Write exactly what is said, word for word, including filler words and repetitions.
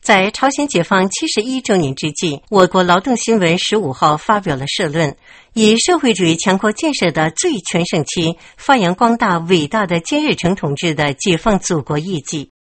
在朝鲜解放七十一周年之际，我国劳动新闻十五号发表了社论，以社会主义强国建设的最全盛期，发扬光大伟大的金日成同志的解放祖国业绩。